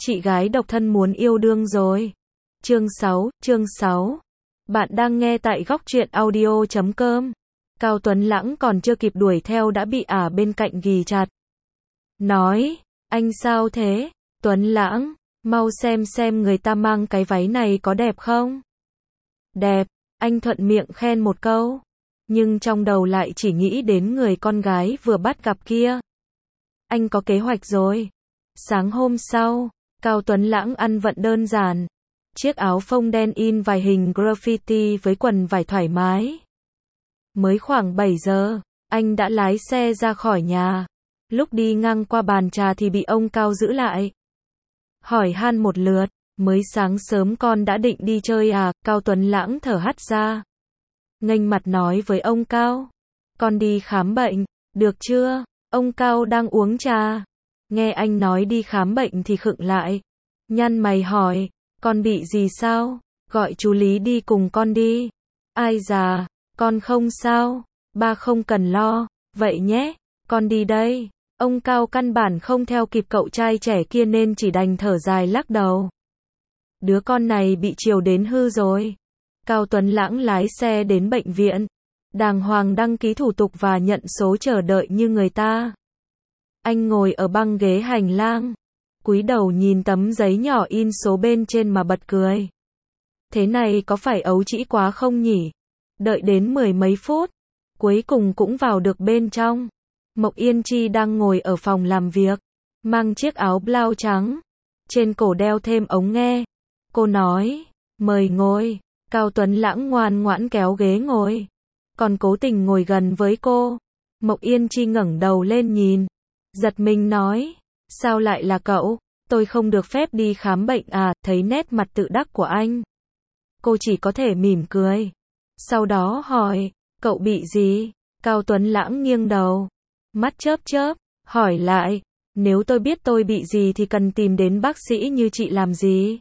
Chị gái độc thân muốn yêu đương rồi. Chương 6. Bạn đang nghe tại góc truyện audio.com. Cao Tuấn Lãng còn chưa kịp đuổi theo đã bị ả bên cạnh ghì chặt. Nói, anh sao thế? Tuấn Lãng, mau xem người ta mang cái váy này có đẹp không? Đẹp, anh thuận miệng khen một câu. Nhưng trong đầu lại chỉ nghĩ đến người con gái vừa bắt gặp kia. Anh có kế hoạch rồi. Sáng hôm sau, Cao Tuấn Lãng ăn vận đơn giản. Chiếc áo phông đen in vài hình graffiti với quần vải thoải mái. Mới khoảng 7 giờ, anh đã lái xe ra khỏi nhà. Lúc đi ngang qua bàn trà thì bị ông Cao giữ lại. Hỏi han một lượt, mới sáng sớm con đã định đi chơi à? Cao Tuấn Lãng thở hắt ra. Nghênh mặt nói với ông Cao. Con đi khám bệnh, được chưa? Ông Cao đang uống trà. Nghe anh nói đi khám bệnh thì khựng lại. Nhăn mày hỏi, con bị gì sao? Gọi chú Lý đi cùng con đi. Ai già, con không sao, ba không cần lo, vậy nhé, con đi đây. Ông Cao căn bản không theo kịp cậu trai trẻ kia nên chỉ đành thở dài lắc đầu. Đứa con này bị chiều đến hư rồi. Cao Tuấn Lãng lái xe đến bệnh viện, đàng hoàng đăng ký thủ tục và nhận số chờ đợi như người ta. Anh ngồi ở băng ghế hành lang, cúi đầu nhìn tấm giấy nhỏ in số bên trên mà bật cười. Thế này có phải ấu trĩ quá không nhỉ? Đợi đến 10 mấy phút, cuối cùng cũng vào được bên trong. Mộc Yên Chi đang ngồi ở phòng làm việc, mang chiếc áo blau trắng, trên cổ đeo thêm ống nghe. Cô nói, mời ngồi. Cao Tuấn Lãng ngoan ngoãn kéo ghế ngồi, còn cố tình ngồi gần với cô. Mộc Yên Chi ngẩng đầu lên nhìn, giật mình nói, sao lại là cậu? Tôi không được phép đi khám bệnh à? Thấy nét mặt tự đắc của anh, cô chỉ có thể mỉm cười. Sau đó hỏi, cậu bị gì? Cao Tuấn Lãng nghiêng đầu, mắt chớp chớp, hỏi lại, nếu tôi biết tôi bị gì thì cần tìm đến bác sĩ như chị làm gì?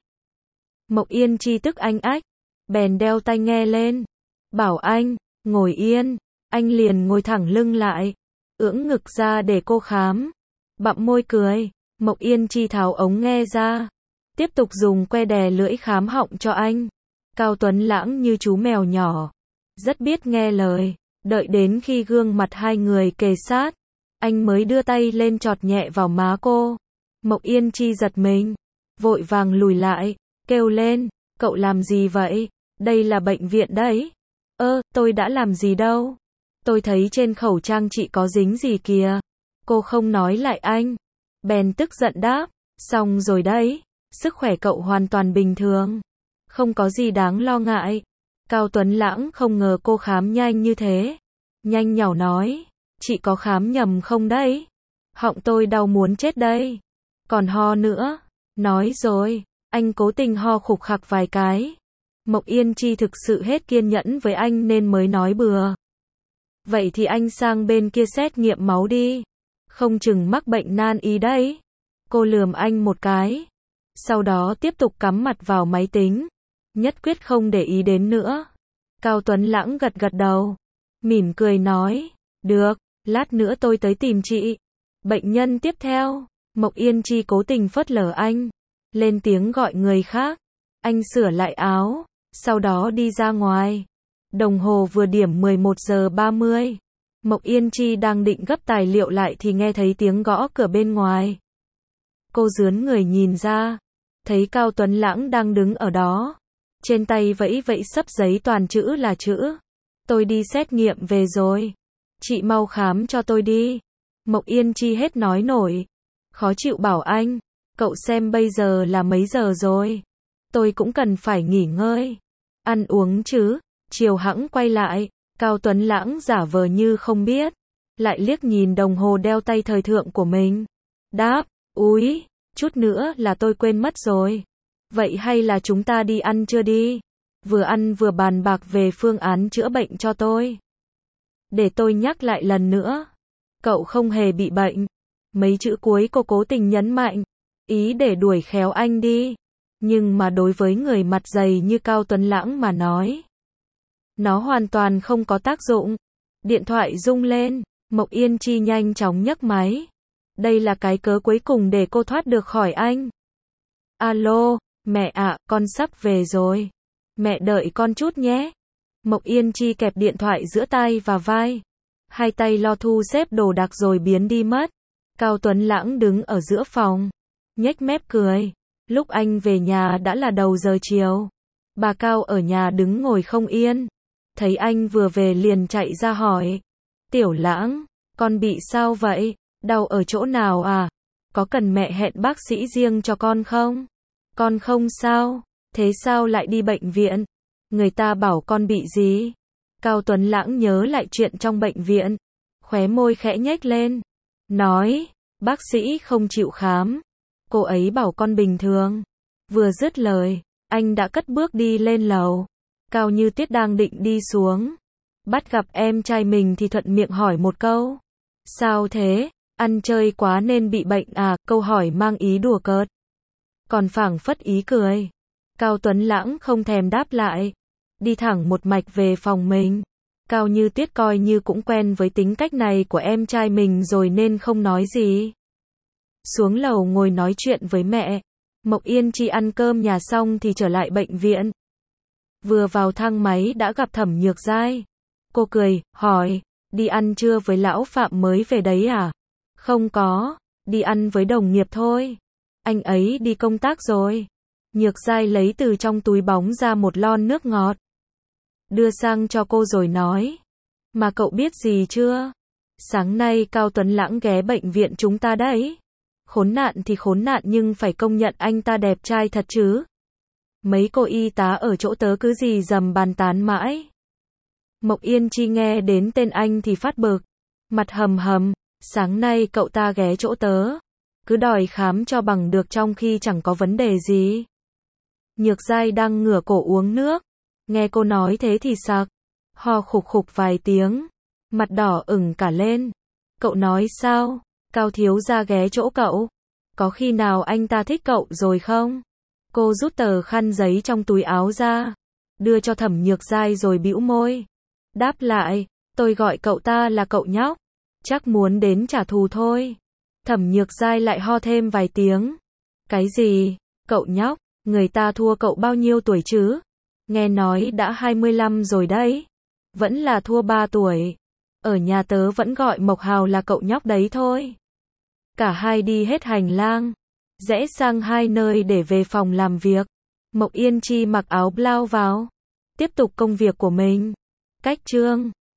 Mộc Yên Chi tức anh ách, bèn đeo tai nghe lên, bảo anh, ngồi yên. Anh liền ngồi thẳng lưng lại, ưỡn ngực ra để cô khám. Bặm môi cười, Mộc Yên Chi tháo ống nghe ra, tiếp tục dùng que đè lưỡi khám họng cho anh. Cao Tuấn Lãng như chú mèo nhỏ, rất biết nghe lời. Đợi đến khi gương mặt hai người kề sát, anh mới đưa tay lên chọt nhẹ vào má cô. Mộc Yên Chi giật mình, vội vàng lùi lại, kêu lên, cậu làm gì vậy? Đây là bệnh viện đấy. Tôi đã làm gì đâu. Tôi thấy trên khẩu trang chị có dính gì kìa. Cô không nói lại anh, bèn tức giận đáp, xong rồi đấy, sức khỏe cậu hoàn toàn bình thường, không có gì đáng lo ngại. Cao Tuấn Lãng không ngờ cô khám nhanh như thế, nhanh nhảu nói, chị có khám nhầm không đấy? Họng tôi đau muốn chết đây, còn ho nữa. Nói rồi, anh cố tình ho khục khặc vài cái. Mộc Yên Chi thực sự hết kiên nhẫn với anh nên mới nói bừa. Vậy thì anh sang bên kia xét nghiệm máu đi, không chừng mắc bệnh nan y đấy. Cô lườm anh một cái, sau đó tiếp tục cắm mặt vào máy tính, nhất quyết không để ý đến nữa. Cao Tuấn Lãng gật gật đầu, mỉm cười nói, được, lát nữa tôi tới tìm chị. Bệnh nhân tiếp theo, Mộc Yên Chi cố tình phớt lờ anh, lên tiếng gọi người khác. Anh sửa lại áo, sau đó đi ra ngoài. Đồng hồ vừa điểm 11 giờ 30. Mộc Yên Chi đang định gấp tài liệu lại thì nghe thấy tiếng gõ cửa bên ngoài. Cô rướn người nhìn ra, thấy Cao Tuấn Lãng đang đứng ở đó, trên tay vẫy vẫy xấp giấy toàn chữ là chữ. Tôi đi xét nghiệm về rồi. Chị mau khám cho tôi đi. Mộc Yên Chi hết nói nổi, khó chịu bảo anh, cậu xem bây giờ là mấy giờ rồi? Tôi cũng cần phải nghỉ ngơi, ăn uống chứ. Chiều hẵng quay lại, Cao Tuấn Lãng giả vờ như không biết, lại liếc nhìn đồng hồ đeo tay thời thượng của mình. Đáp, úi, chút nữa là tôi quên mất rồi. Vậy hay là chúng ta đi ăn trưa đi? Vừa ăn vừa bàn bạc về phương án chữa bệnh cho tôi. Để tôi nhắc lại lần nữa, cậu không hề bị bệnh. Mấy chữ cuối cô cố tình nhấn mạnh, ý để đuổi khéo anh đi. Nhưng mà đối với người mặt dày như Cao Tuấn Lãng mà nói, nó hoàn toàn không có tác dụng. Điện thoại rung lên, Mộc Yên Chi nhanh chóng nhấc máy. Đây là cái cớ cuối cùng để cô thoát được khỏi anh. Alo, mẹ ạ, con sắp về rồi. Mẹ đợi con chút nhé. Mộc Yên Chi kẹp điện thoại giữa tai và vai. Hai tay lo thu xếp đồ đạc rồi biến đi mất. Cao Tuấn Lãng đứng ở giữa phòng. Nhếch mép cười. Lúc anh về nhà đã là đầu giờ chiều. Bà Cao ở nhà đứng ngồi không yên. Thấy anh vừa về liền chạy ra hỏi. Tiểu Lãng, con bị sao vậy? Đau ở chỗ nào à? Có cần mẹ hẹn bác sĩ riêng cho con không? Con không sao. Thế sao lại đi bệnh viện? Người ta bảo con bị gì? Cao Tuấn Lãng nhớ lại chuyện trong bệnh viện. Khóe môi khẽ nhếch lên. Nói, bác sĩ không chịu khám. Cô ấy bảo con bình thường. Vừa dứt lời, anh đã cất bước đi lên lầu. Cao Như Tuyết đang định đi xuống. Bắt gặp em trai mình thì thuận miệng hỏi một câu. Sao thế? Ăn chơi quá nên bị bệnh à? Câu hỏi mang ý đùa cợt. Còn phảng phất ý cười. Cao Tuấn Lãng không thèm đáp lại. Đi thẳng một mạch về phòng mình. Cao Như Tuyết coi như cũng quen với tính cách này của em trai mình rồi nên không nói gì. Xuống lầu ngồi nói chuyện với mẹ. Mộc Yên Chi ăn cơm nhà xong thì trở lại bệnh viện. Vừa vào thang máy đã gặp Thẩm Nhược Giai. Cô cười, hỏi, đi ăn trưa với lão Phạm mới về đấy à? Không có, đi ăn với đồng nghiệp thôi. Anh ấy đi công tác rồi. Nhược Giai lấy từ trong túi bóng ra một lon nước ngọt. Đưa sang cho cô rồi nói. Mà cậu biết gì chưa? Sáng nay Cao Tuấn Lãng ghé bệnh viện chúng ta đấy. Khốn nạn thì khốn nạn nhưng phải công nhận anh ta đẹp trai thật chứ. Mấy cô y tá ở chỗ tớ cứ gì dầm bàn tán mãi. Mộc Yên Chi nghe đến tên anh thì phát bực. Mặt hầm hầm, sáng nay cậu ta ghé chỗ tớ. Cứ đòi khám cho bằng được trong khi chẳng có vấn đề gì. Nhược Giai đang ngửa cổ uống nước. Nghe cô nói thế thì sặc. Ho khục khục vài tiếng. Mặt đỏ ửng cả lên. Cậu nói sao? Cao thiếu gia ghé chỗ cậu. Có khi nào anh ta thích cậu rồi không? Cô rút tờ khăn giấy trong túi áo ra. Đưa cho Thẩm Nhược Giai rồi bĩu môi. Đáp lại, tôi gọi cậu ta là cậu nhóc. Chắc muốn đến trả thù thôi. Thẩm Nhược Giai lại ho thêm vài tiếng. Cái gì? Cậu nhóc? Người ta thua cậu bao nhiêu tuổi chứ? Nghe nói đã 25 rồi đấy. Vẫn là thua 3 tuổi. Ở nhà tớ vẫn gọi Mộc Hào là cậu nhóc đấy thôi. Cả hai đi hết hành lang. Rẽ sang hai nơi để về phòng làm việc. Mộc Yên Chi mặc áo blau vào. Tiếp tục công việc của mình. Cách chương